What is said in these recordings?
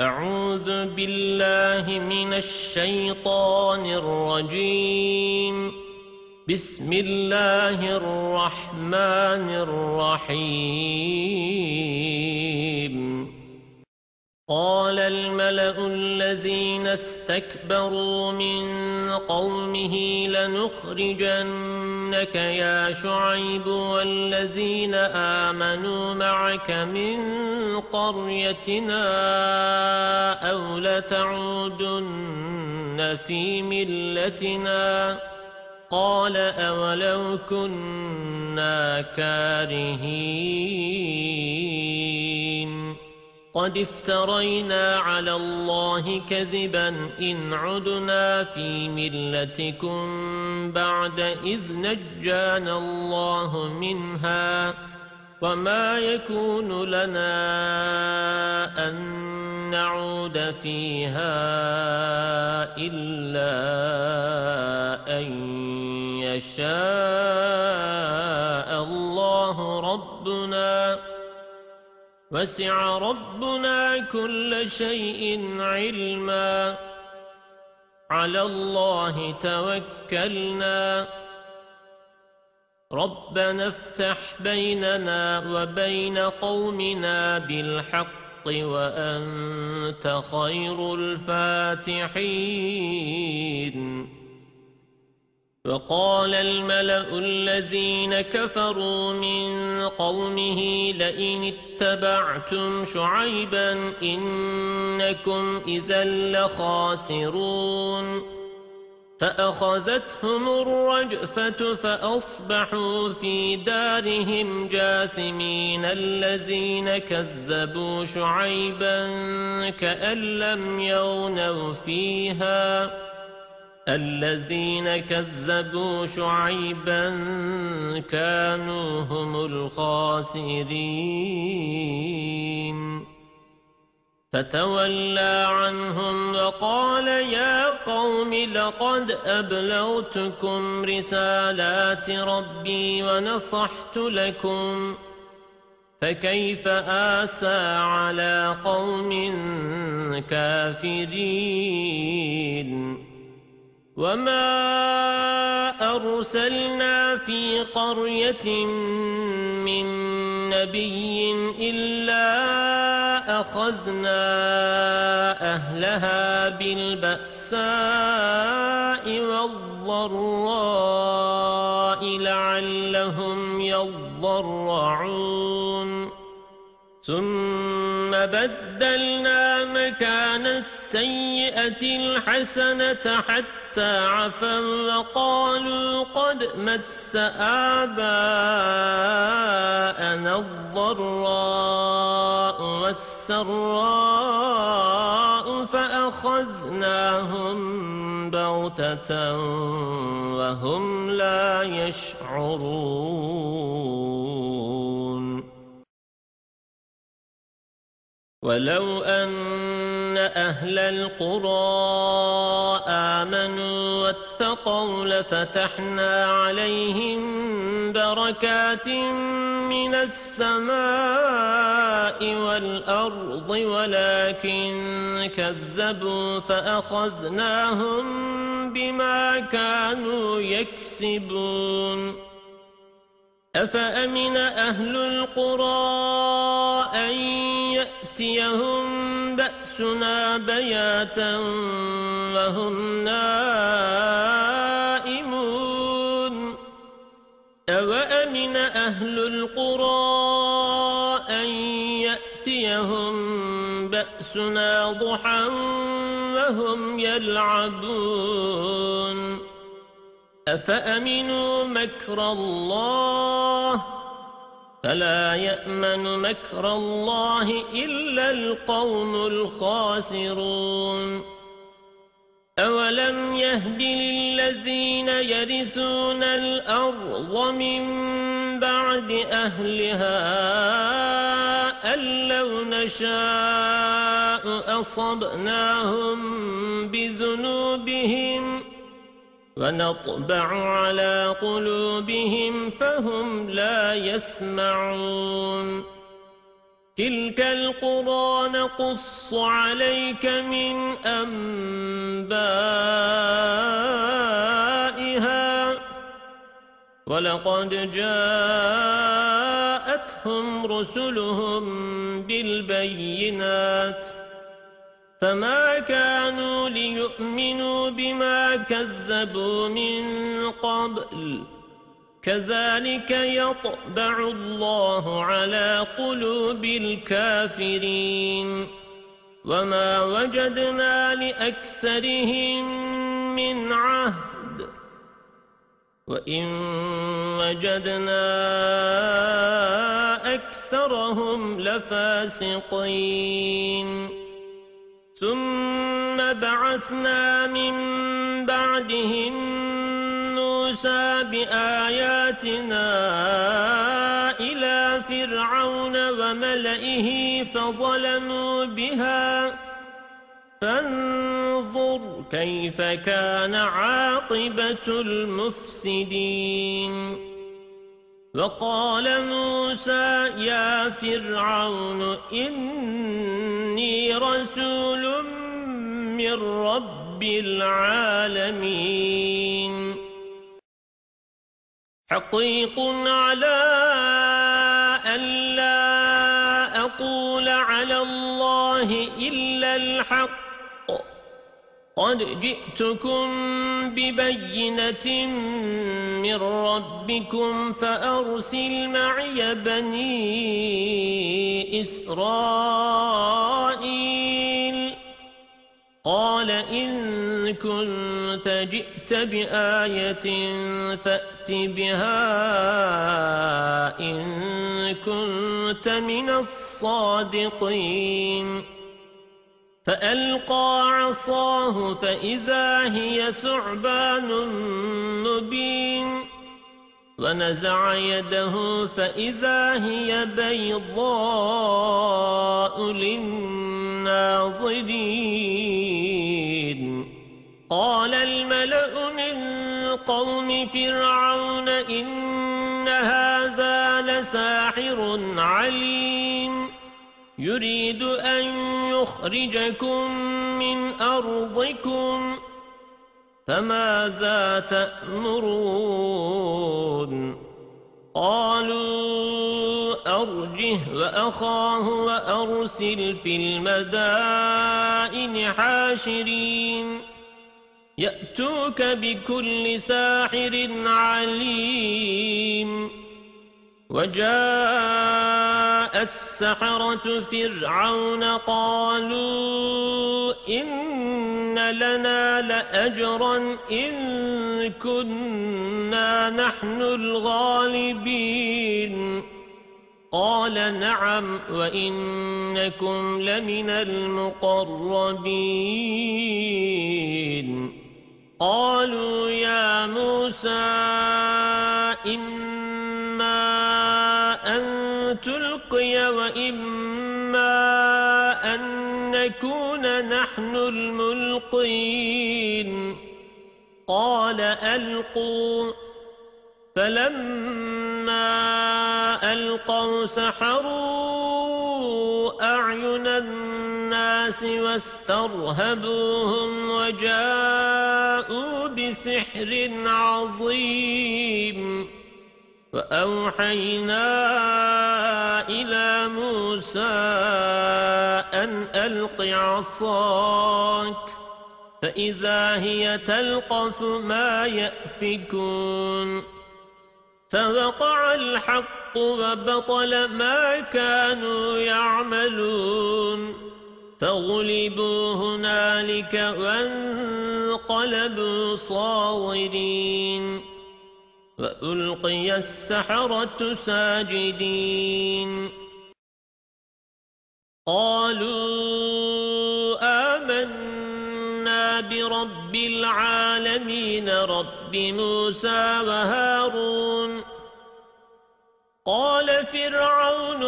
أعوذ بالله من الشيطان الرجيم. بسم الله الرحمن الرحيم. قال الملأ الذين استكبروا من قومه لنخرجنك يا شعيب والذين آمنوا معك من قريتنا أو لتعودن في ملتنا قال أولو كنا كارهين قد افترينا على الله كذبا إن عدنا في ملتكم بعد إذ نجانا الله منها وما يكون لنا أن نعود فيها إلا أن يشاء الله ربنا وسع ربنا كل شيء علما على الله توكلنا ربنا افتح بيننا وبين قومنا بالحق وأنت خير الفاتحين. وقال الملأ الذين كفروا من قومه لئن اتبعتم شعيبا إنكم إذا لخاسرون فأخذتهم الرجفة فأصبحوا في دارهم جاثمين. الذين كذبوا شعيبا كأن لم يغنوا فيها الذين كذبوا شعيبا كانوا هم الخاسرين. فتولى عنهم وقال يا قوم لقد أبلغتكم رسالات ربي ونصحت لكم فكيف آسى على قوم كافرين. وما أرسلنا في قرية من نبي إلا أخذنا أهلها بالبأساء والضراء لعلهم يضرعون ثم بدلنا مكان السيئة الحسنة حتى عفوا وقالوا قد مس آباءنا الضراء والسراء فأخذناهم بغتة وهم لا يشعرون. ولو أن أهل القرى آمنوا واتقوا لفتحنا عليهم بركات من السماء والأرض ولكن كذبوا فأخذناهم بما كانوا يكسبون. أفأمن أهل القرى أن يأتيهم بأسنا بياتا وهم نائمون أوأمن أهل القرى أن يأتيهم بأسنا ضحى وهم يلعبون أفأمنوا مكر الله فلا يأمن مكر الله إلا القوم الخاسرون. أولم يهد للذين يرثون الأرض من بعد أهلها أن لو نشاء أصبناهم بذنوبهم ونطبع على قلوبهم فهم لا يسمعون تلك القرى نقص عليك من أنبائها ولقد جاءتهم رسلهم بالبينات فما كانوا ليؤمنوا بما كذبوا من قبل كذلك يطبع الله على قلوب الكافرين وما وجدنا لأكثرهم من عهد وإن وجدنا أكثرهم لفاسقين ثم بعثنا من بعدهم موسى بآياتنا إلى فرعون وملئه فظلموا بها فانظر كيف كان عاقبة المفسدين وقال موسى يا فرعون إني رسول من رب العالمين حقيق على ألا أقول على الله إلا الحق قد جئتكم ببينة من ربكم فأرسل معي بني إسرائيل قال إن كنت جئت بآية فأت بها إن كنت من الصادقين فألقى عصاه فإذا هي ثعبان مبين ونزع يده فإذا هي بيضاء للناظرين قال الملأ من قوم فرعون إن هذا لساحر عليم يريد أن يخرجكم من أرضكم فماذا تأمرون قالوا أرجه وأخاه وأرسل في المدائن حاشرين يأتوك بكل ساحر عليم وجاء السحرة فرعون قالوا إن لنا لأجرا إن كنا نحن الغالبين قال نعم وإنكم لمن المقربين قالوا يا موسى إما أن تلقي وإما أن نكون نحن الملقين قال ألقوا فلما ألقوا سحروا أعين الناس واسترهبوهم وجاءوا بسحر عظيم وأوحينا إلى موسى أن ألق عصاك فإذا هي تلقف ما يأفكون فوقع الحق وبطل ما كانوا يعملون فغلبوا هنالك وانقلبوا صاغرين وألقي السحرة ساجدين قالوا آمنا برب العالمين رب موسى وهارون قال فرعون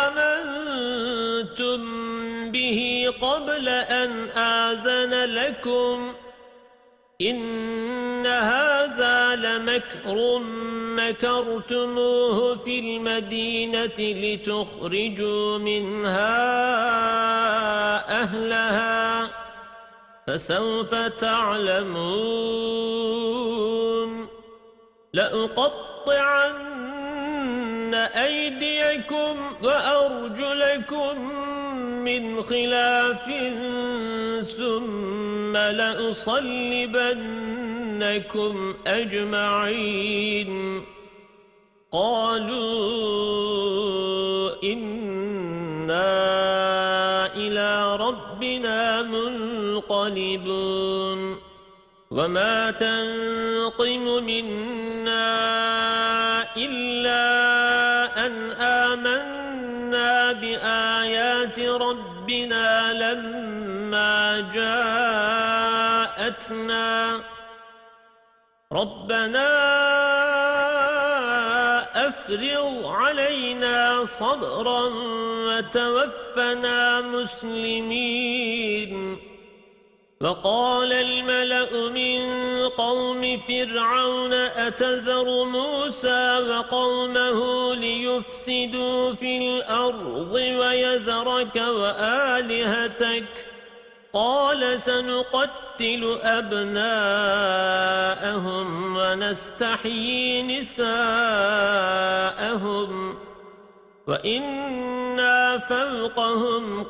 آمنتم به قبل أن آذن لكم إن هذا مكر مكرتموه في المدينة لتخرجوا منها أهلها فسوف تعلمون لأقطعن أيديكم وأرجلكم من خلاف ثم لأصلبنكم أجمعين قالوا إنا إلى ربنا منقلبون وما تنقم منا إلا أن آمنا بآيات ربنا لما جاءتنا ربنا أفرغ علينا صبرا وتوفنا مسلمين وقال الملأ من قوم فرعون أتذر موسى وقومه ليفسدوا في الأرض ويذرك وآلهتك قال سنقتل أبناءهم ونستحيي نساءهم وإنا فوقهم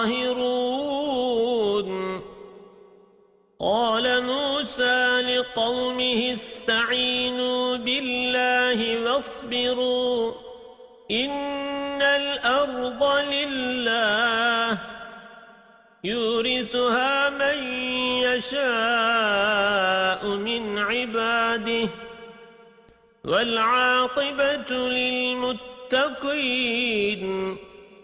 قاهرون قال موسى لقومه استعينوا بالله واصبروا إن الأرض لله يورثها من يشاء من عباده والعاقبة للمتقين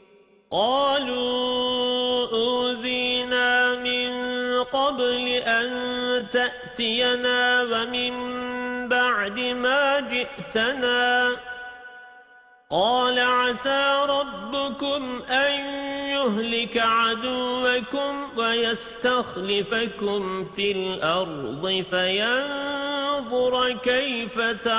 قالوا أوذينا من قبل أن تأتينا ومن بعد ما جئتنا قال عسى ربكم أن يهلك عدوكم ويستخلفكم في الأرض فينظر كيف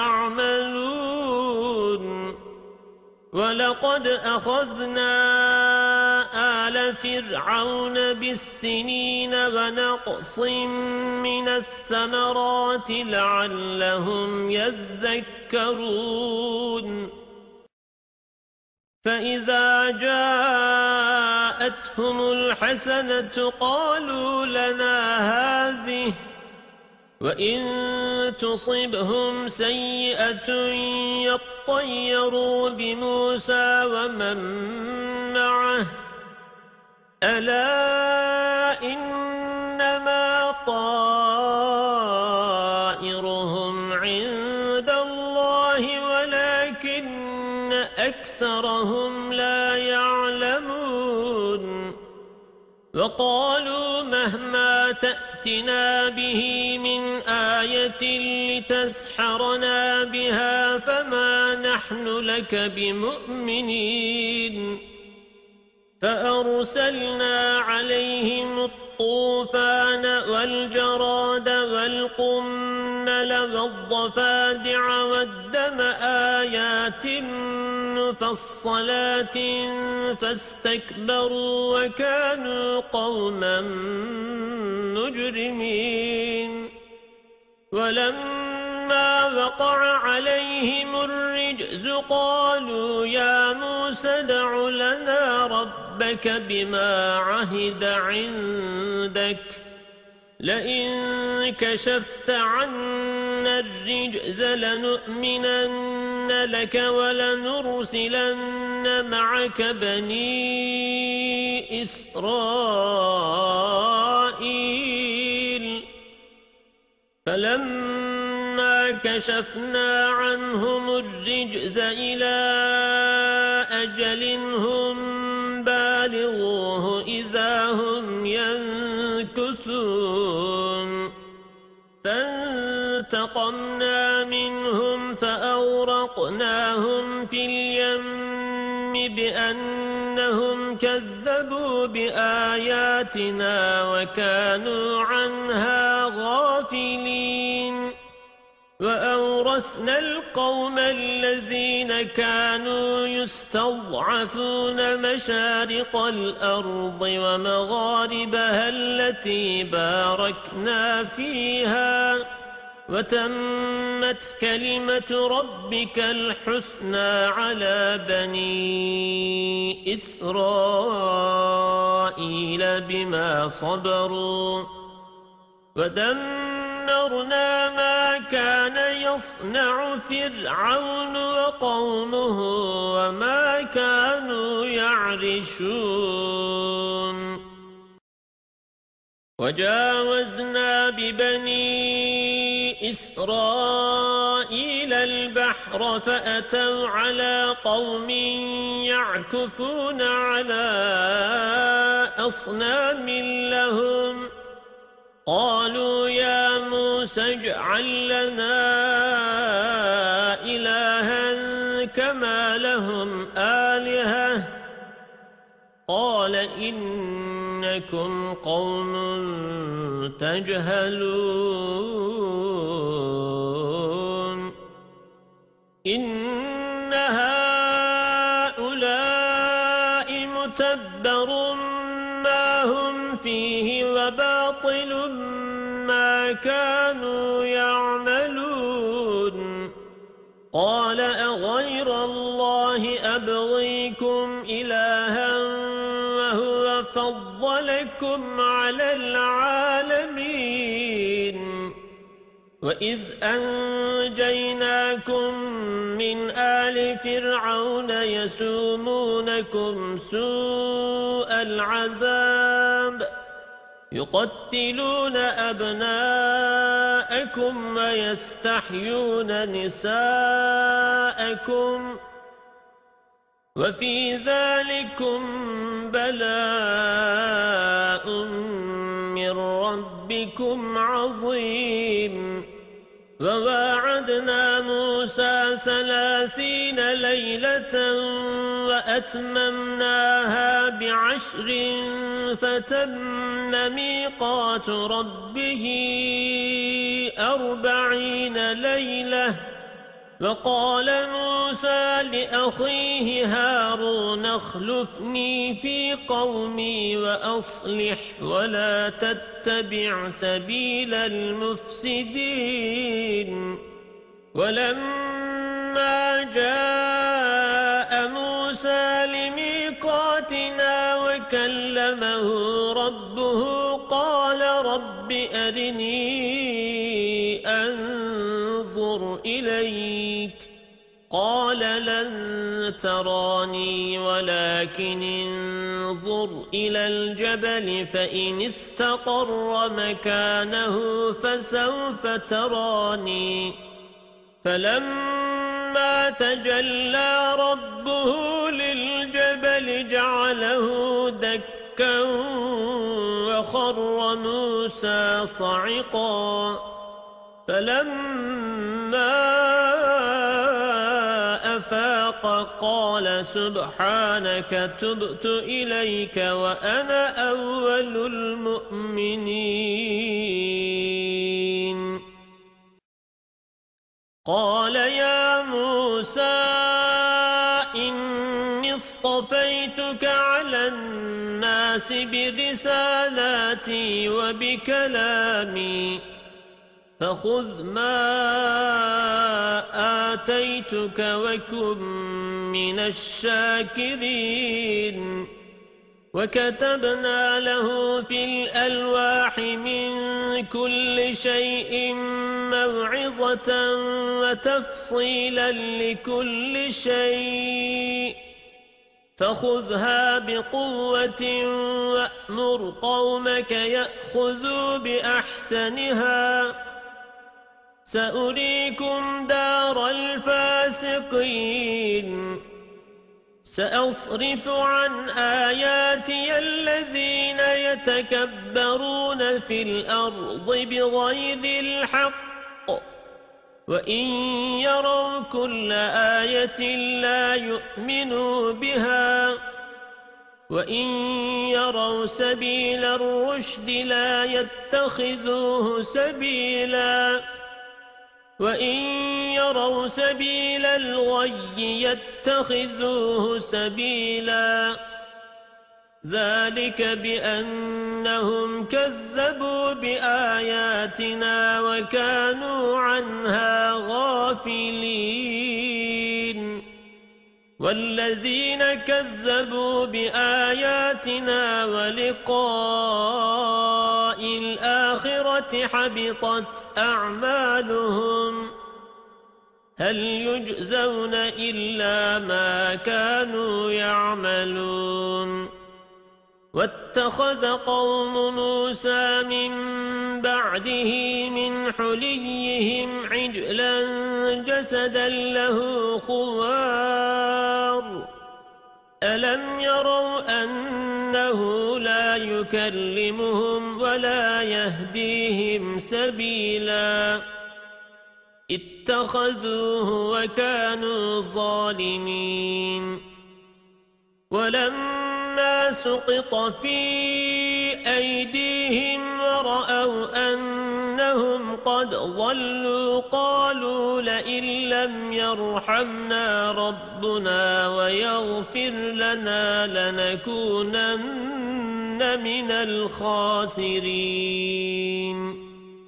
تعملون ولقد أخذنا آل فرعون بالسنين ونقص من الثمرات لعلهم يذكرون فإذا جاءتهم الحسنة قالوا لنا هذه وإن تصبهم سيئة يطيروا بموسى ومن معه ألا إنما طائرهم عند الله ولكن أكثرهم لا يعلمون وقالوا مهما تأتنا به من آية لتسحرنا بها فما نحن لك بمؤمنين فأرسلنا عليهم الطوفان والجراد والقمل والضفادع والدم آيات مفصلات فاستكبروا وكانوا قوما مجرمين ولما وقع عليهم الرجز قالوا يا موسى ادع لنا ربك بما عهد عندك لئن كشفت عنا الرجز لنؤمنن لك ولنرسلن معك بني إسرائيل فلما كشفنا عنهم الرجز إلى أجل هم بالغوه إذا هم ينكثون فانتقمنا منهم فأورقناهم في اليم بأنهم كذبوا بآياتنا وكانوا عنها غافلين وأورثنا القوم الذين كانوا يستضعفون مشارق الأرض ومغاربها التي باركنا فيها وتمت كلمة ربك الحسنى على بني إسرائيل بما صبروا ودمرنا ما كان يصنع فرعون وقومه وما كانوا يعرشون وجاوزنا ببني إسرائيل البحر فأتوا على قوم يعكفون على أصنام لهم قالوا يا موسى اجعل لنا إلها كما لهم آلهة قال إنكم قوم تجهلون إن هؤلاء متبر ما هم فيه وباطل ما كانوا يعملون قال أغير الله أبغيكم إلها وهو فضلكم على العالمين وإذ أنجيناكم من آل فرعون يسومونكم سوء العذاب يقتلون أبناءكم ويستحيون نساءكم وفي ذلكم بلاء من ربكم عظيم وواعدنا موسى 30 ليلة وأتممناها ب10 فتم ميقات ربه 40 ليلة وقال موسى لأخيه هارون اخلفني في قومي وأصلح ولا تتبع سبيل المفسدين ولما جاء موسى لميقاتنا وكلمه ربه قال رب أرني أنظر إليك قال لن تراني ولكن انظر إلى الجبل فإن استقر مكانه فسوف تراني فلما تجلى ربه للجبل جعله دكا وخر موسى صعقا فلما أفاق قال سبحانك تبت إليك وأنا أول المؤمنين قال يا موسى إني اصطفيتك على الناس برسالاتي وبكلامي فخذ ما آتيتك وكن من الشاكرين وكتبنا له في الألواح من كل شيء موعظة وتفصيلا لكل شيء فخذها بقوة وأمر قومك يأخذوا بأحسنها سأريكم دار الفاسقين سأصرف عن آياتي الذين يتكبرون في الأرض بغير الحق وإن يروا كل آية لا يؤمنوا بها وإن يروا سبيل الرشد لا يتخذوه سبيلا وإن يروا سبيل الغي يتخذوه سبيلا ذلك بأنهم كذبوا بآياتنا وكانوا عنها غافلين والذين كذبوا بآياتنا ولقاء الآخرة حبطت أعمالهم هل يجزون إلا ما كانوا يعملون واتخذ قوم موسى من بعده من حليهم عجلا جسدا له خوار ألم يروا أنه لا يكلمهم ولا يهديهم سبيلا اتخذوه وكانوا ظالمين ولما سقط في أيديهم ورأوا أنهم قد ضلوا قالوا لئن لم يرحمنا ربنا ويغفر لنا لنكونن من الخاسرين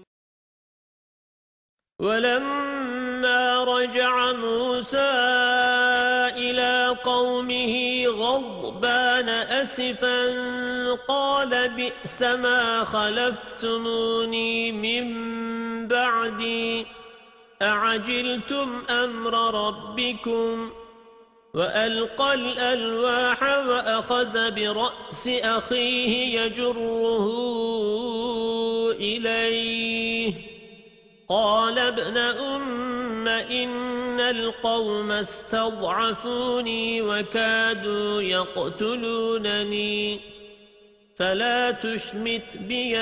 ولما رجع موسى إلى قومه غضبان أسفا قال بئس ما خلفتموني من بعدي أعجلتم أمر ربكم وألقى الألواح وأخذ برأس أخيه يجره إليه قال ابن أم إن القوم استضعفوني وكادوا يقتلونني فلا تشمت بي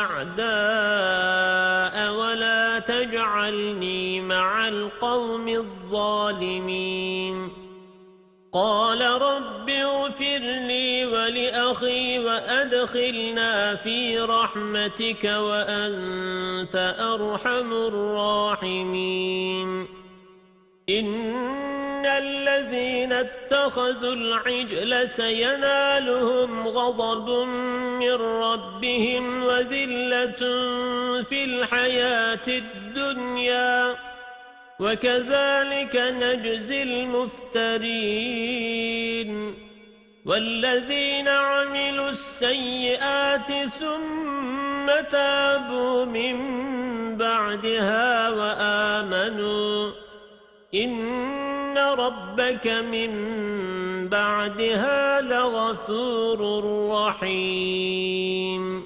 الأعداء ولا تجعلني مع القوم الظالمين قال رب اغفر لي ولأخي وأدخلنا في رحمتك وأنت أرحم الراحمين إن الذين اتخذوا العجل سينالهم غضب من ربهم وذلة في الحياة الدنيا وكذلك نجزي المفترين والذين عملوا السيئات ثم تابوا من بعدها وآمنوا إن ربك من بعدها لغفور رحيم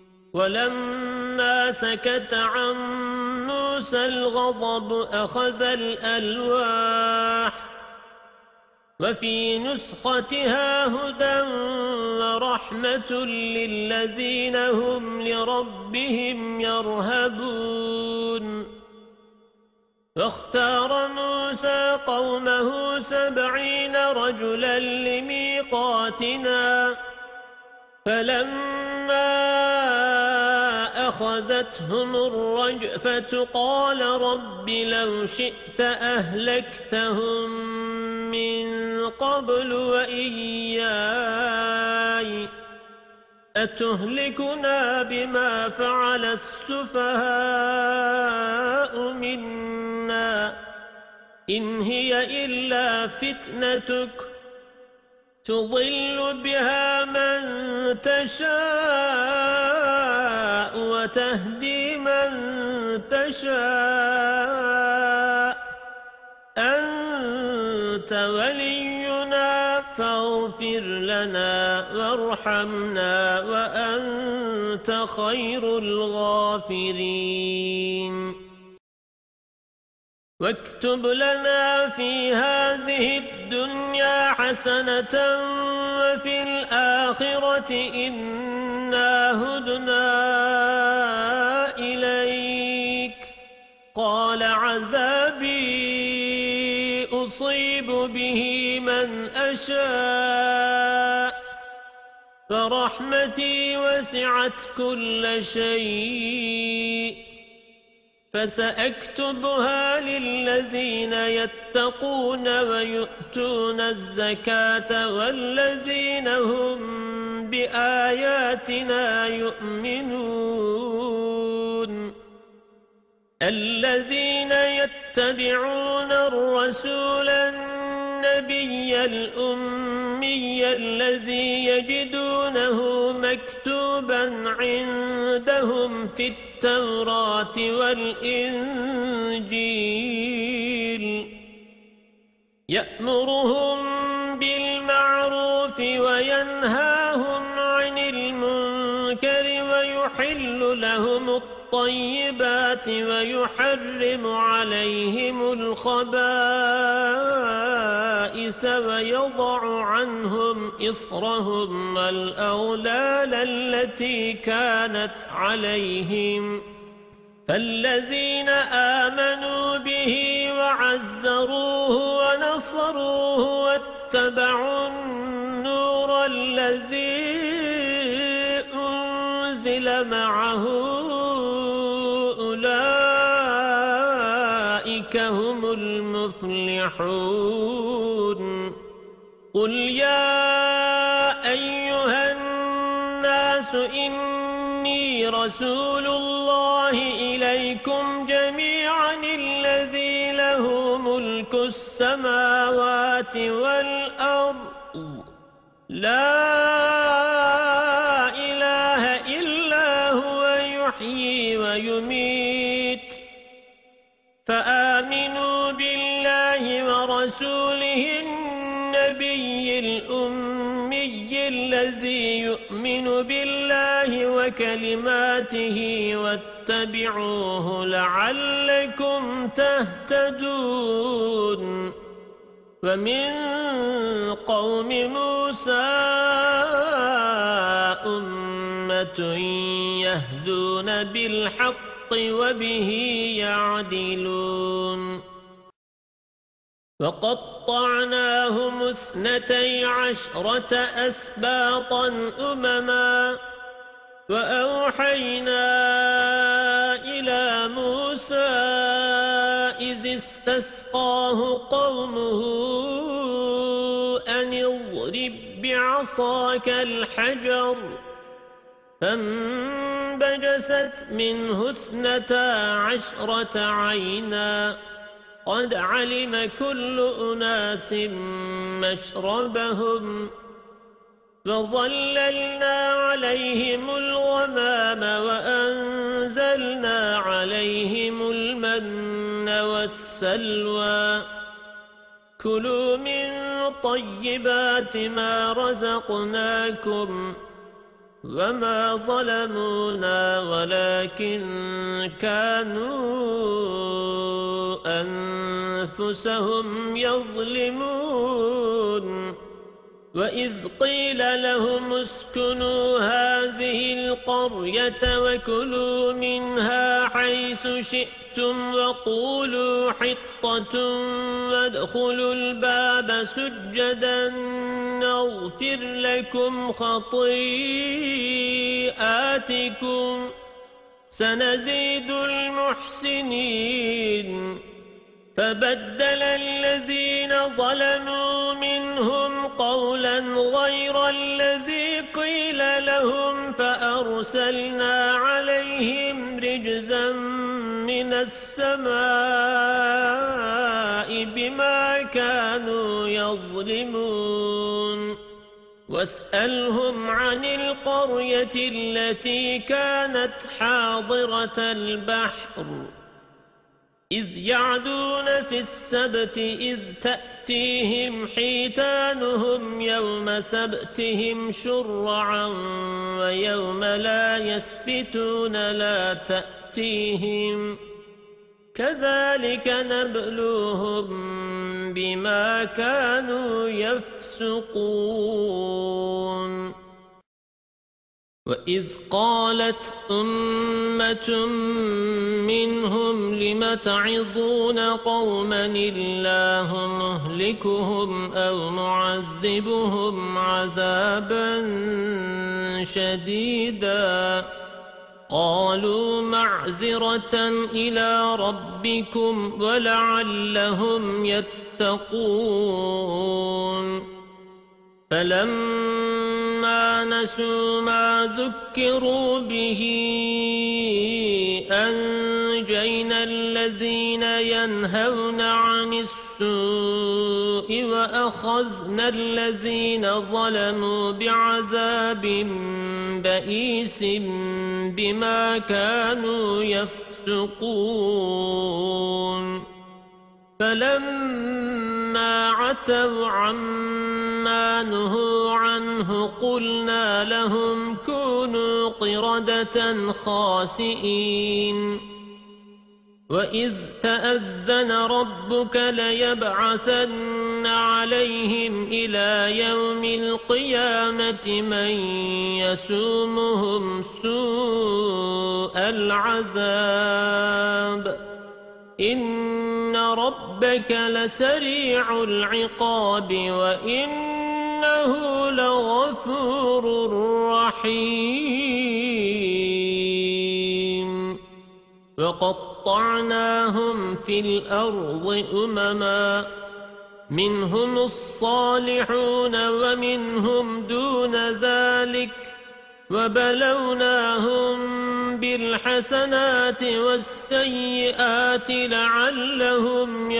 ولما سكت عن موسى الغضب أخذ الألواح وفي نسختها هدى ورحمة للذين هم لربهم يرهبون واختار موسى قومه 70 رجلا لميقاتنا فلما أخذتهم الرجفة قال رب لو شئت أهلكتهم من قبل وإياي أتهلكنا بما فعل السفهاء منا إن هي إلا فتنتك تضل بها من تشاء وتهدي من تشاء أنت ولينا فاغفر لنا وارحمنا وأنت خير الغافرين واكتب لنا في هذه الدنيا حسنة وفي الآخرة إنا هدنا إليك قال عذابي أصيب به من أشاء فرحمتي وسعت كل شيء فسأكتبها للذين يتقون ويؤتون الزكاة والذين هم بآياتنا يؤمنون الذين يتبعون الرسول النبي الأمي الذي يجدونه مكتوبا عندهم في التوراة والإنجيل يأمرهم بالمعروف وينهاهم عن المنكر ويحل لهم الطيبات ويحرم عليهم الخبائث ويضع عنهم إصرهم والأغلال التي كانت عليهم فالذين آمنوا به وعزروه ونصروه واتبعوا النور الذي أنزل معه أولئك هم المفلحون قل يا أيها الناس إني رسول الله إليكم جميعا الذي له ملك السماوات والأرض لا إله إلا هو يحيي ويميت فآمنوا بالله ورسوله النبي الأمي الذي يؤمن بالله وكلماته واتبعوه لعلكم تهتدون ومن قوم موسى أمة يهدون بالحق وبه يعدلون وقطعناهم 12 أسباطا أمما وأوحينا إلى موسى إذ استسقاه قومه أن اضرب بعصاك الحجر فانبجست منه 12 عينا قد علم كل أناس مشربهم وظللنا عليهم الغمام وأنزلنا عليهم المن والسلوى كلوا من طيبات ما رزقناكم وما ظلمونا ولكن كانوا أنفسهم يظلمون وإذ قيل لهم اسكنوا هذه القرية وكلوا منها حيث شئتم وقولوا حطة وادخلوا الباب سجدا نغفر لكم خطيئاتكم سنزيد المحسنين فبدل الذين ظلموا منهم قولا غير الذي قيل لهم فأرسلنا عليهم رجزا من السماء بما كانوا يظلمون واسألهم عن القرية التي كانت حاضرة البحر إذ يعدون في السبت إذ تأتيهم حيتانهم يوم سبتهم شرعا ويوم لا يسبتون لا تأتيهم كذلك نبلوهم بما كانوا يفسقون وإذ قالت أمة منهم لم تعظون قوما الله مهلكهم أو معذبهم عذابا شديدا قال قالوا معذرة إلى ربكم ولعلهم يتقون فلما نسوا ما ذكروا به أنجينا الذين ينهون عن السوء وأخذنا الذين ظلموا بعذاب بئيس بما كانوا يفسقون فلما عتوا عما نهوا عنه قلنا لهم كونوا قردة خاسئين وإذ تأذن ربك ليبعثن عليهم إلى يوم القيامة من يسومهم سوء العذاب إن ربك لسريع العقاب وإنه لغفور رحيم وقطعناهم في الأرض أمما منهم الصالحون ومنهم دون ذلك وبلوناهم بالحسنات والسيئات لعلهم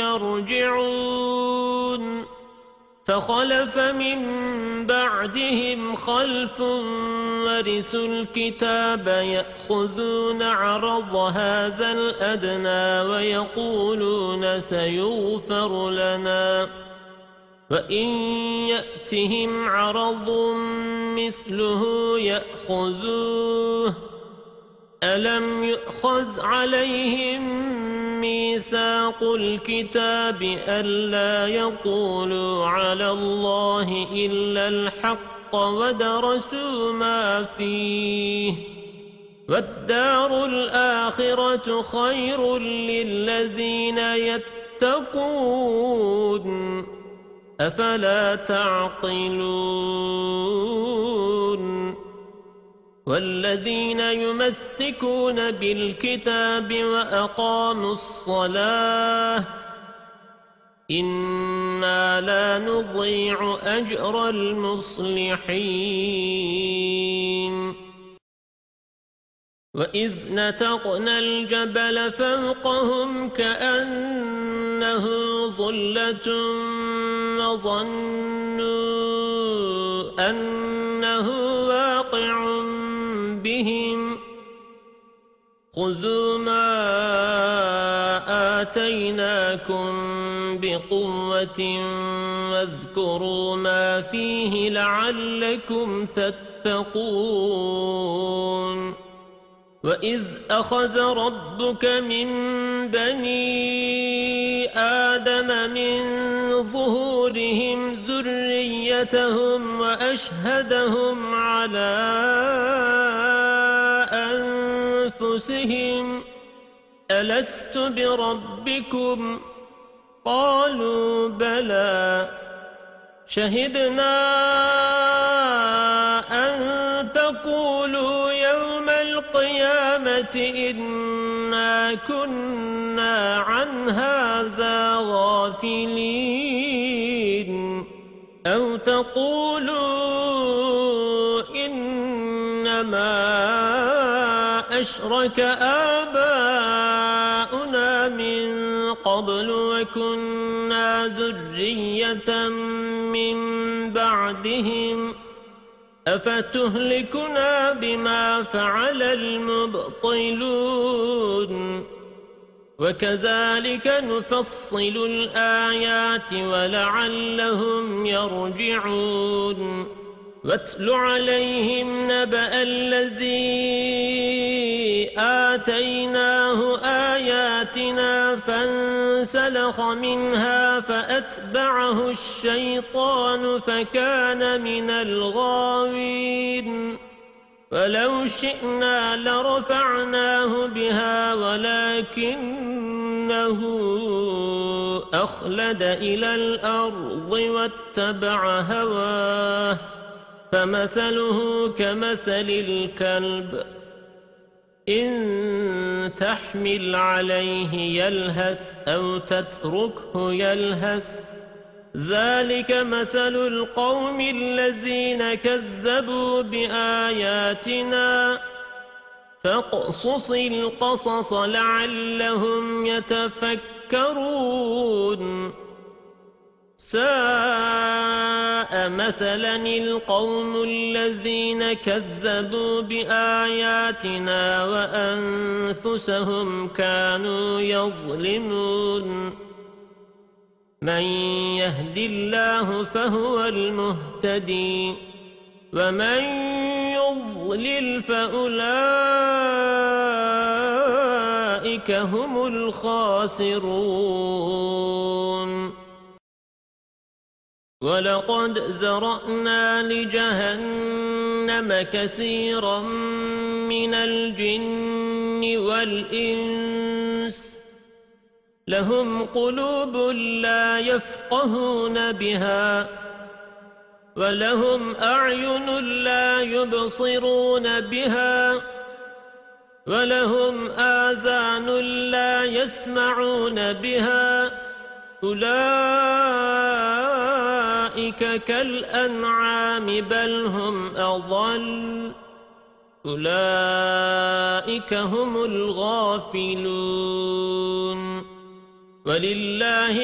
يرجعون فخلف من بعدهم خلف ورثوا الكتاب يأخذون عرض هذا الأدنى ويقولون سيغفر لنا وإن يأتهم عرض مثله يأخذوه ألم يؤخذ عليهم ميثاق الكتاب ألا يقولوا على الله إلا الحق ودرسوا ما فيه والدار الآخرة خير للذين يتقون أفلا تعقلون والذين يمسكون بالكتاب وأقاموا الصلاة إنا لا نضيع أجر المصلحين وإذ نتقنا الجبل فوقهم كأنه ظلة وظنوا أنه واقع بهم خذوا ما آتيناكم بقوة واذكروا ما فيه لعلكم تتقون وإذ أخذ ربك من بني آدم من ظهورهم ذريتهم وأشهدهم على أنفسهم ألست بربكم قالوا بلى شهدنا أن تقولوا يوم القيامة إنا كنا عن هذا غافلين أو تقولوا إنما أشرك آباؤنا من قبل وكنا ذرية من بعدهم أفتهلكنا بما فعل المبطلون وكذلك نفصل الآيات ولعلهم يرجعون واتل عليهم نبأ الذي آتيناه آياتنا فانسلخ منها فأتبعه الشيطان فكان من الغاوين ولو شئنا لرفعناه بها ولكنه أخلد إلى الأرض واتبع هواه فمثله كمثل الكلب إن تحمل عليه يلهث أو تتركه يلهث ذلك مثل القوم الذين كذبوا بآياتنا فاقصص القصص لعلهم يتفكرون ساء مثلا القوم الذين كذبوا بآياتنا وأنفسهم كانوا يظلمون من يهد الله فهو المهتدي ومن يضلل فأولئك هم الخاسرون ولقد ذرأنا لجهنم كثيرا من الجن والإنس لهم قلوب لا يفقهون بها ولهم أعين لا يبصرون بها ولهم آذان لا يسمعون بها أولئك كالأنعام بل هم أضل أولئك هم الغافلون ولله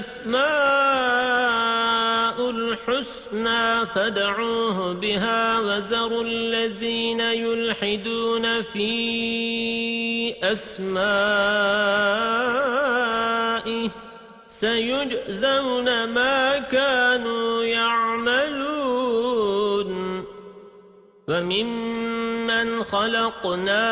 الأسماء الحسنى فادعوه بها وذروا الذين يلحدون في أسمائه سيجزون ما كانوا يعملون وممن خلقنا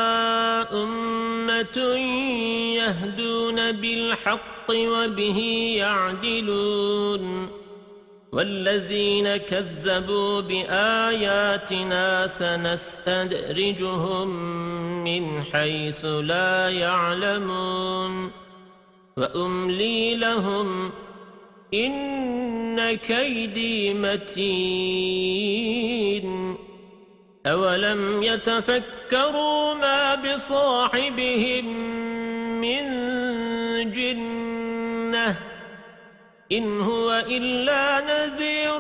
أمة يهدون بالحق وبه يعدلون والذين كذبوا بآياتنا سنستدرجهم من حيث لا يعلمون وأملي لهم إن كيدي متين أولم يتفكروا ما بصاحبهم من جنة إن هو إلا نذير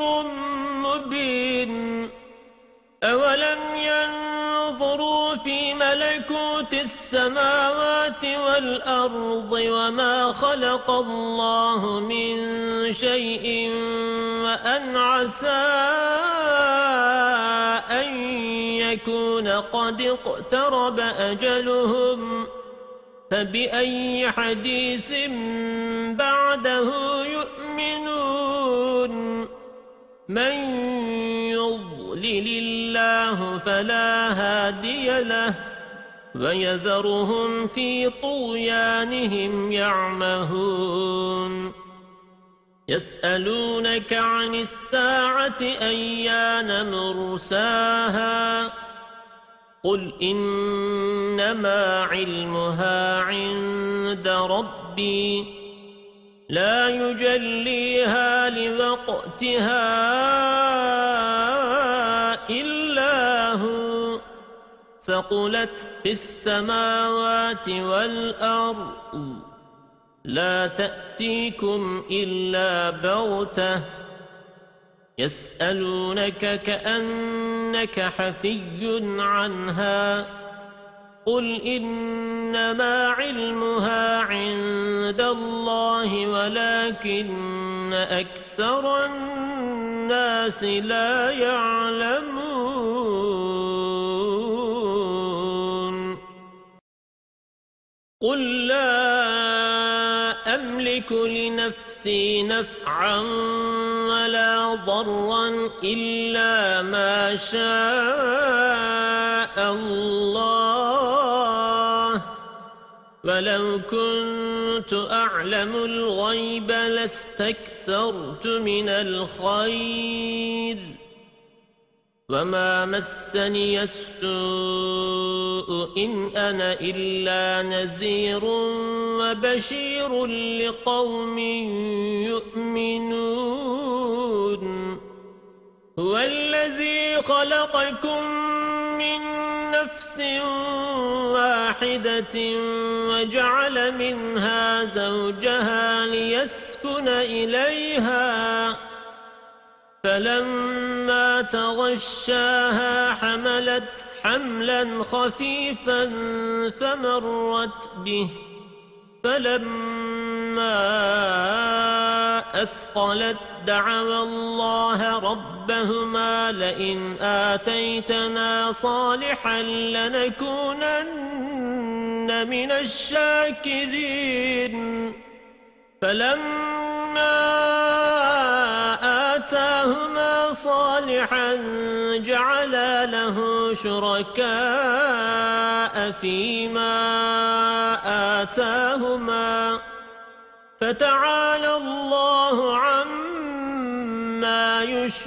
مبين أولم ينظروا في ملكوت السماوات والأرض وما خلق الله من شيء وأن عسى أن يكون قد اقترب أجلهم فبأي حديث بعده يؤمنون من يضلل الله فلا هادي له ويذرهم في طغيانهم يعمهون يسألونك عن الساعة أيان مرساها قل إنما علمها عند ربي لا يجليها لوقتها إلا هو ثقلت في السماوات والأرض لا تأتيكم إلا بغتة يسألونك كأنك حفي عنها قل إنما علمها عند الله ولكن أكثر الناس لا يعلمون قل لا أملك لنفسي نفعا ولا ضرا إلا ما شاء الله ولو كنت أعلم الغيب لاستكثرت من الخير وما مسني السوء إن أنا إلا نذير وبشير لقوم يؤمنون هو الذي خلقكم من نفس واحدة وجعل منها زوجها ليسكن إليها فلما تغشاها حملت حملا خفيفا فمرت به فلما أثقلت دعوا الله ربهما لئن آتيتنا صالحا لنكونن من الشاكرين فلما آتاهما صالحا جعلا له شركاء فيما آتاهما فتعالى الله عما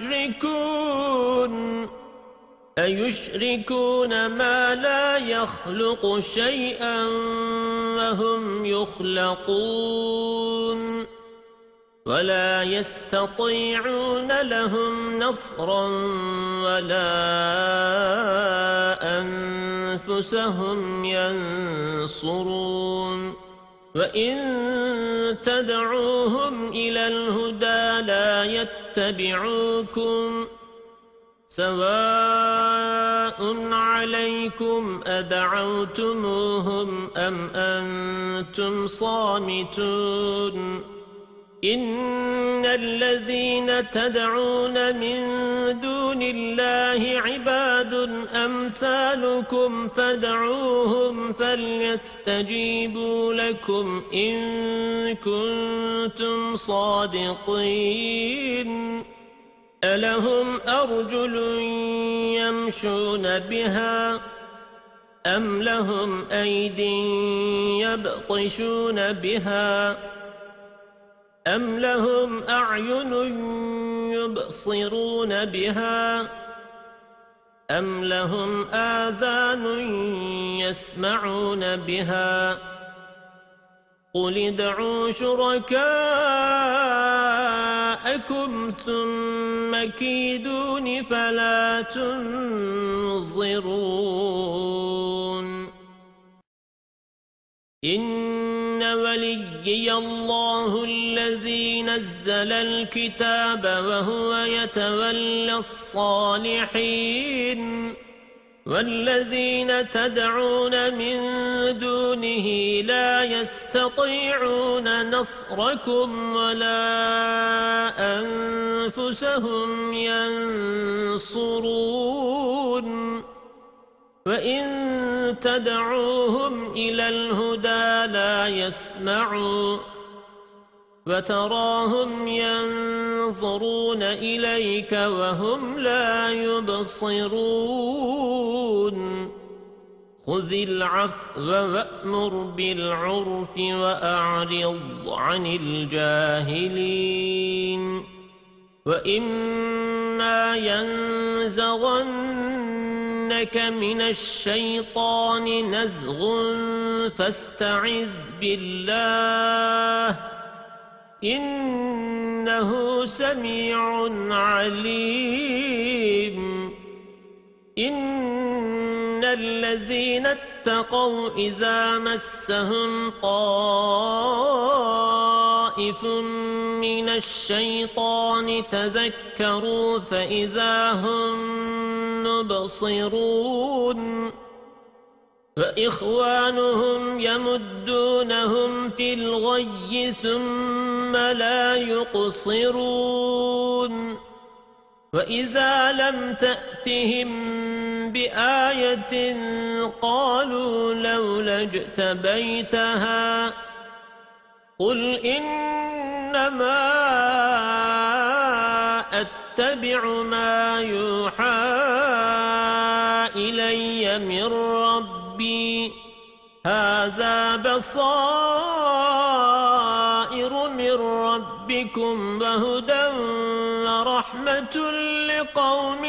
يشركون أيشركون ما لا يخلق شيئا وهم يخلقون ولا يستطيعون لهم نصرا ولا أنفسهم ينصرون وإن تدعوهم إلى الهدى لا يتبعوكم سواء عليكم أدعوتموهم أم أنتم صامتون إن الذين تدعون من دون الله عباد أمثالكم فادعوهم فليستجيبوا لكم إن كنتم صادقين ألهم أرجل يمشون بها أم لهم أيد يبطشون بها أم لهم أعين يبصرون بها أم لهم آذان يسمعون بها قل ادعوا شركاءكم ثم كيدون فلا تنظرون إن وليي الله الذي نزل الكتاب وهو يتولى الصالحين والذين تدعون من دونه لا يستطيعون نصركم ولا أنفسهم ينصرون وإن تدعوهم إلى الهدى لا يسمعوا وتراهم ينظرون إليك وهم لا يبصرون خذ العفو وأمر بالعرف وأعرض عن الجاهلين وإما ينزغنك من الشيطان نزغ فاستعذ بالله إنه سميع عليم إن الذين اتقوا إذا مسهم طائف من الشيطان تذكروا فإذا هم مبصرون وإخوانهم يمدونهم في الغي ثم لا يقصرون وإذا لم تأتهم بآية قالوا لولا اجتبيتها قل إنما أتبع ما يوحى إلي من ربي هذا بصائر من ربكم وهدى ورحمة لقوم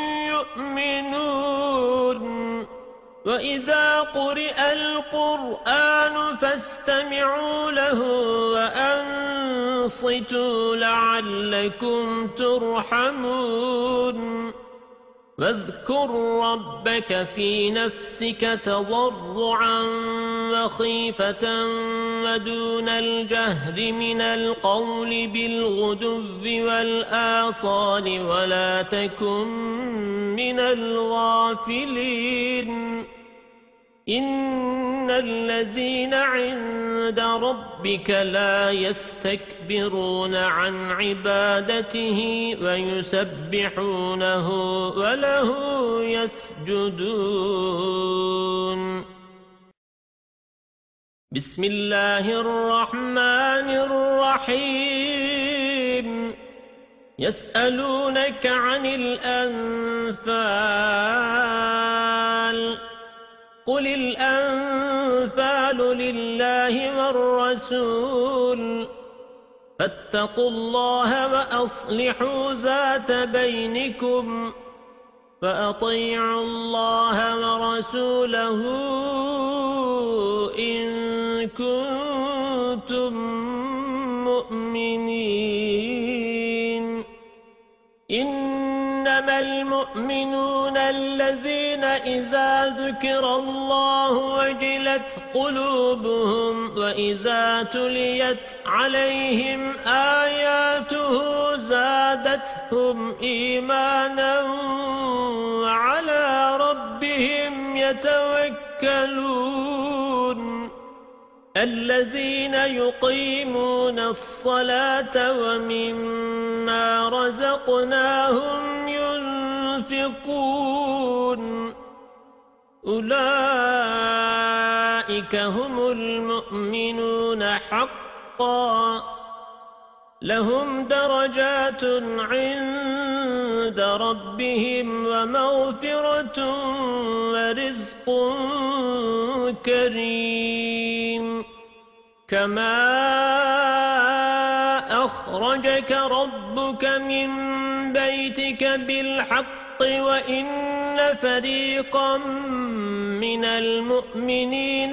يؤمنون وإذا قرئ القرآن فاستمعوا له وأنصتوا لعلكم ترحمون واذكر ربك في نفسك تضرعا وخيفة ودون الجهر من القول بالغدو والآصال ولا تكن من الغافلين إن الذين عند ربك لا يستكبرون عن عبادته ويسبحونه وله يسجدون بسم الله الرحمن الرحيم يسألونك عن الأنفال قل الأنفال لله والرسول فاتقوا الله وأصلحوا ذات بينكم فأطيعوا الله ورسوله إن كنتم مؤمنين إنما المؤمنون الذين إذا ذكر الله وجلت قلوبهم وإذا تليت عليهم آياته زادتهم إيمانا وعلى ربهم يتوكلون الذين يقيمون الصلاة ومما رزقناهم ينفقون أولئك هم المؤمنون حقا لهم درجات عند ربهم ومغفرة ورزق كريم كما أخرجك ربك من بيتك بالحق وإن فريقا من المؤمنين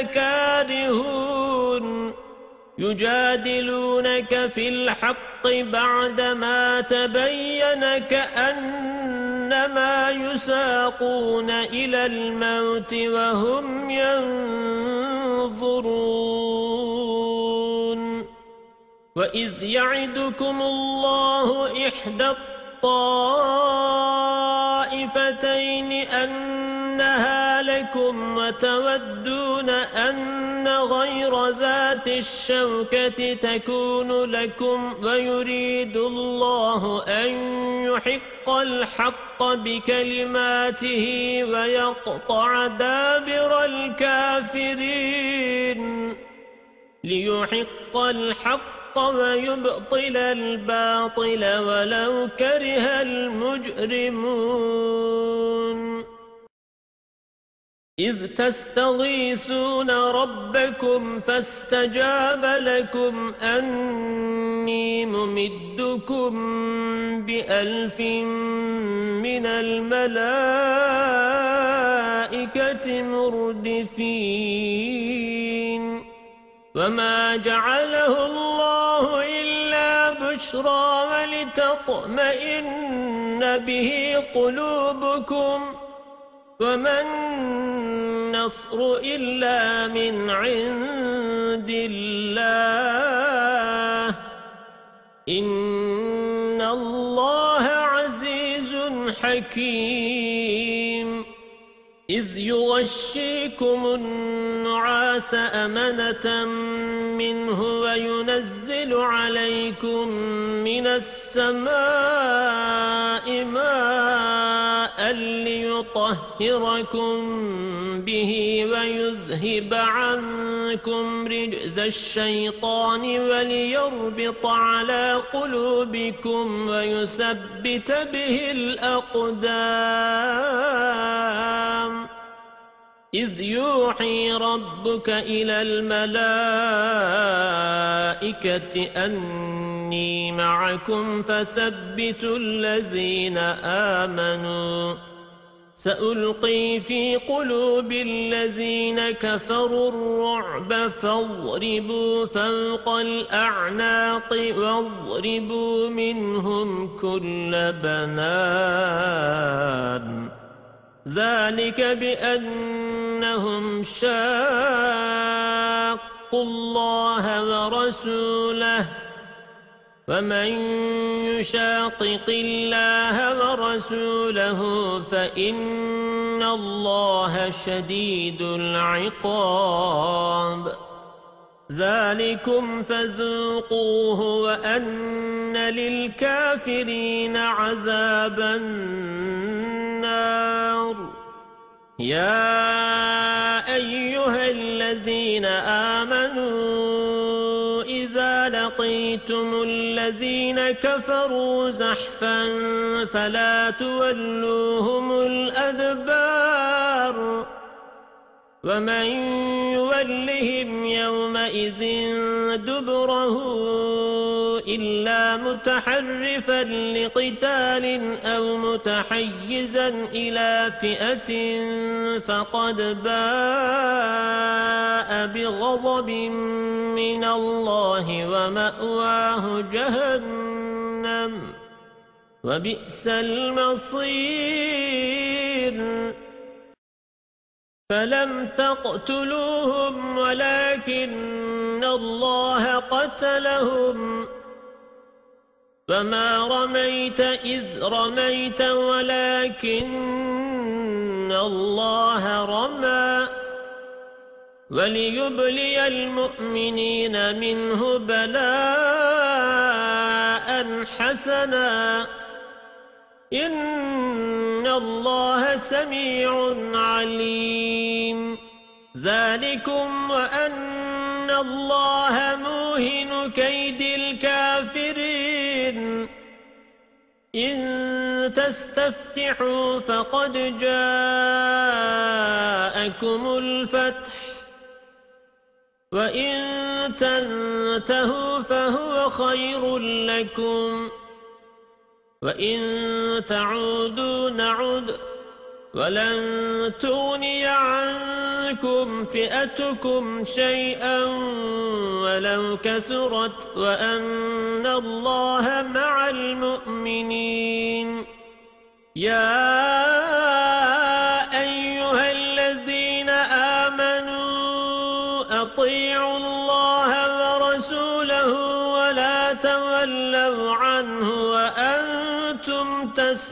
لكارهون يجادلونك في الحق بعدما تبين كأنما يساقون إلى الموت وهم ينظرون وإذ يعدكم الله إحدى الطائفتين أنها لكم وتودون أن غير ذات الشوكة تكون لكم ويريد الله أن يحق الحق بكلماته ويقطع دابر الكافرين ليحق الحق ويبطل الباطل ولو كره المجرمون إذ تستغيثون ربكم فاستجاب لكم أني ممدكم ب1000 من الملائكة مردفين وما جعله الله إلا بشرى ولتطمئن به قلوبكم وما النصر إلا من عند الله إن الله عزيز حكيم إذ يغشيكم النعاس أمنة منه وينزل عليكم من السماء ماء ليطهركم به ويذهب عنكم رجز الشيطان وليربط على قلوبكم ويثبت به الأقدام إذ يوحي ربك إلى الملائكة أني معكم فثبتوا الذين آمنوا سألقي في قلوب الذين كفروا الرعب فاضربوا فوق الأعناق واضربوا منهم كل بنان ذلك بأنهم شاقوا الله ورسوله ومن يشاقق الله ورسوله فإن الله شديد العقاب ذلكم فذوقوه وأن للكافرين عذاب النار يا أيها الذين آمنوا إذا لقيتم الذين كفروا زحفا فلا تولوهم الأدبار ومن يولهم يومئذ دبره إلا متحرفا لقتال أو متحيزا إلى فئة فقد باء بغضب من الله ومأواه جهنم وبئس المصير فلم تقتلوهم ولكن الله قتلهم فما رميت إذ رميت ولكن الله رمى وليبلي المؤمنين منه بلاء حسنا إن الله سميع عليم ذلكم وأن الله موهن كيد الكافرين إن تستفتحوا فقد جاءكم الفتح وإن تنتهوا فهو خير لكم وإن تعودوا نعد ولن تغني عنكم فئتكم شيئا ولو كثرت وأن الله مع المؤمنين يا أيها الذين آمنوا أطيعوا الله ورسوله ولا تولوا عنه وأنتم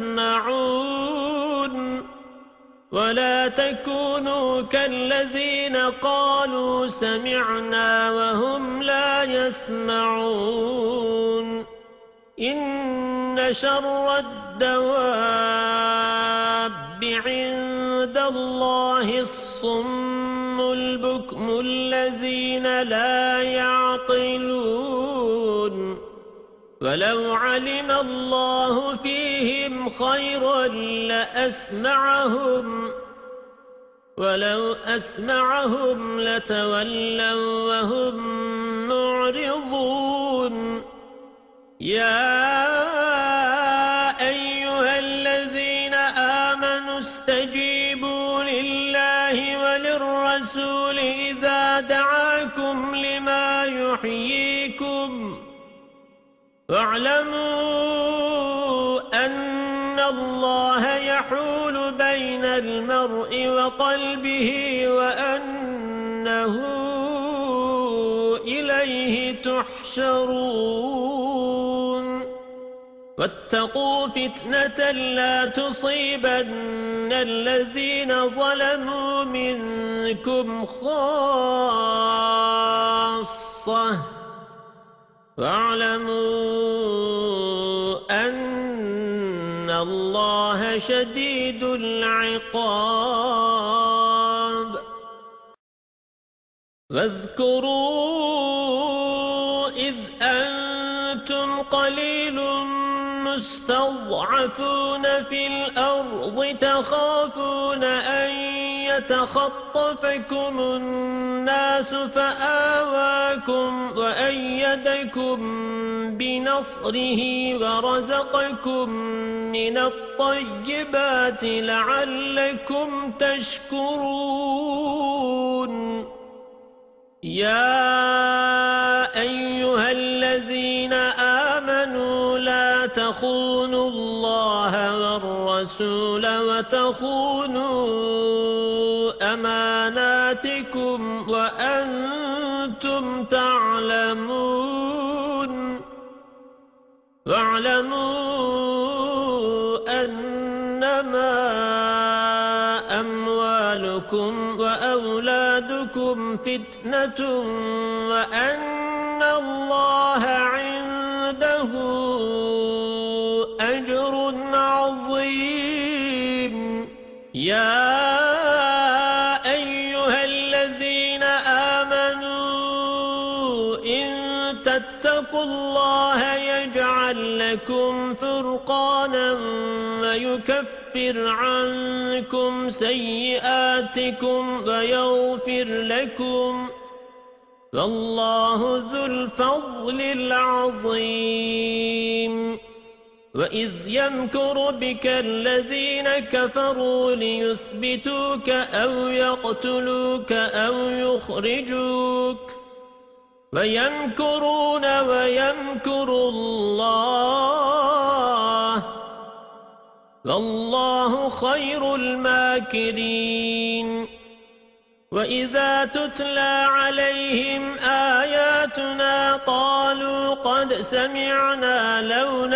تسمعون ولا تكونوا كالذين قالوا سمعنا وهم لا يسمعون إن شر الدواب عند الله الصم البكم الذين لا يعقلون ولو علم الله فيهم خيرا لأسمعهم ولو أسمعهم لتولوا وهم معرضون يا أيها الذين آمنوا استجيبوا لله وللرسول إذا دعاكم لما يحييكم واعلموا أن الله يحول بين المرء وقلبه وأنه إليه تحشرون واتقوا فتنة لا تصيبن الذين ظلموا منكم خاصة واعلموا أن الله شديد العقاب واذكروا إذ أنتم قليل مستضعفون في الأرض تخافون أن يتخطفكم الناس فآواكم وأيدكم بنصره ورزقكم من الطيبات لعلكم تشكرون يا أيها الذين آمنوا لا تخونوا الله والرسول وتخونوا أماناتكم وأنتم تعلمون واعلموا أنما أموالكم وأولادكم فتنة وأن الله عنده أجر عظيم يا أيها الذين آمنوا إن تتقوا الله يجعل لكم فرقانا ويكفر عنكم سيئاتكم ويغفر لكم والله ذو الفضل العظيم وإذ يمكر بك الذين كفروا ليثبتوك أو يقتلوك أو يخرجوك ويمكرون ويمكر الله والله خير الماكرين وإذا تتلى عليهم آياتنا قالوا قد سمعنا لو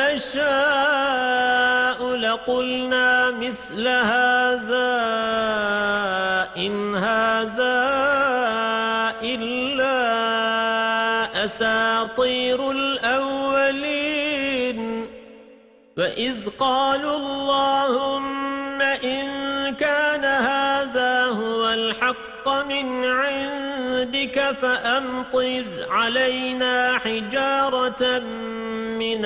نشاء لقلنا مثل هذا إن هذا إلا أساطير الأولين وإذ قالوا اللهم إن كان هذا هو الحق من عندك فأمطر علينا حجارة من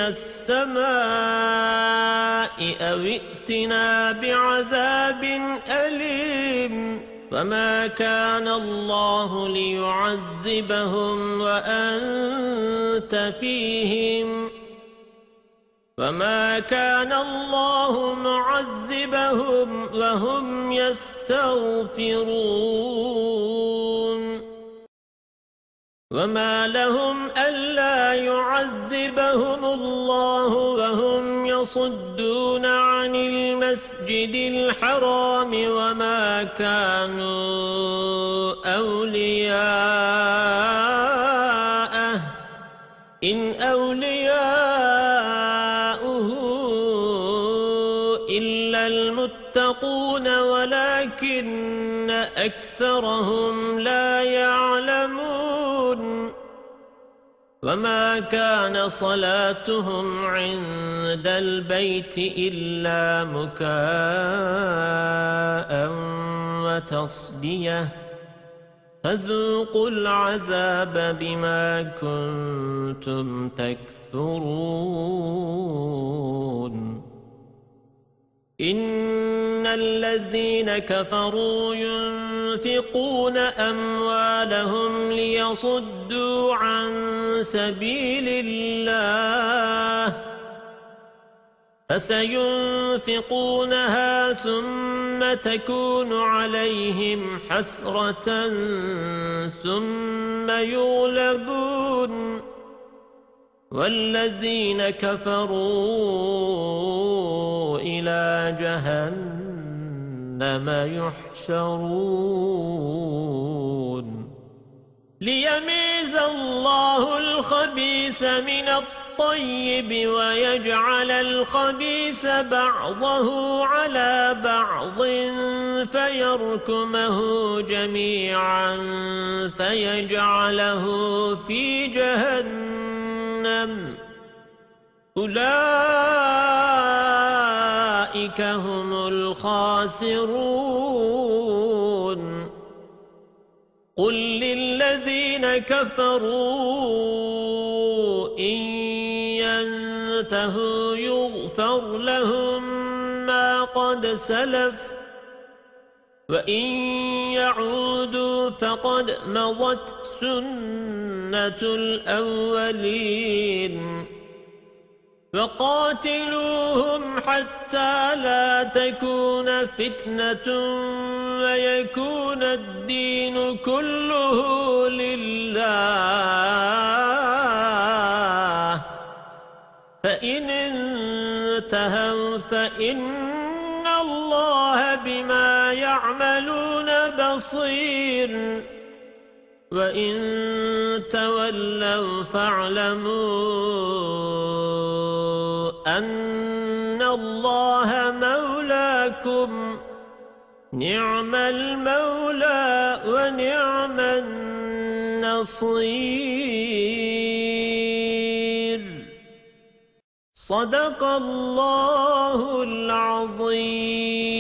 السماء أو ائتنا بعذاب أليم وما كان الله ليعذبهم وأنت فيهم وما كان الله معذبهم وهم يستغفرون وما لهم ألا يعذبهم الله وهم يصدون عن المسجد الحرام وما كانوا أولياءه إن أولياؤه إلا المتقون ولكن أكثرهم لا يعلمون وما كان صلاتهم عند البيت إلا مكاء وتصدية فذوقوا العذاب بما كنتم تكفرون إن الذين كفروا ينفقون أموالهم ليصدوا عن سبيل الله فسينفقونها ثم تكون عليهم حسرة ثم يغلبون والذين كفروا إلى جهنم يحشرون ليميز الله الخبيث من الطيب ويجعل الخبيث بعضه على بعض فيركمه جميعا فيجعله في جهنم أولئك هم الخاسرون قل للذين كفروا إن ينتهوا يغفر لهم ما قد سلف وَإِنْ يَعُودُوا فَقَدْ مَضَتْ سُنَّةُ الْأَوَّلِينَ وَقَاتِلُوهُمْ حَتَّى لَا تَكُونَ فِتْنَةٌ وَيَكُونَ الدِّينُ كُلُّهُ لِلَّهِ فَإِنِ انْتَهَوْا فَإِنَّ اللَّهَ بِمَا يَعْمَلُونَ بَصِيرٌ وَإِن تَوَلَّوْا فَاعْلَمُوا أَنَّ اللَّهَ مَوْلَاكُمْ نِعْمَ الْمَوْلَى وَنِعْمَ النَّصِيرُ صدق الله العظيم.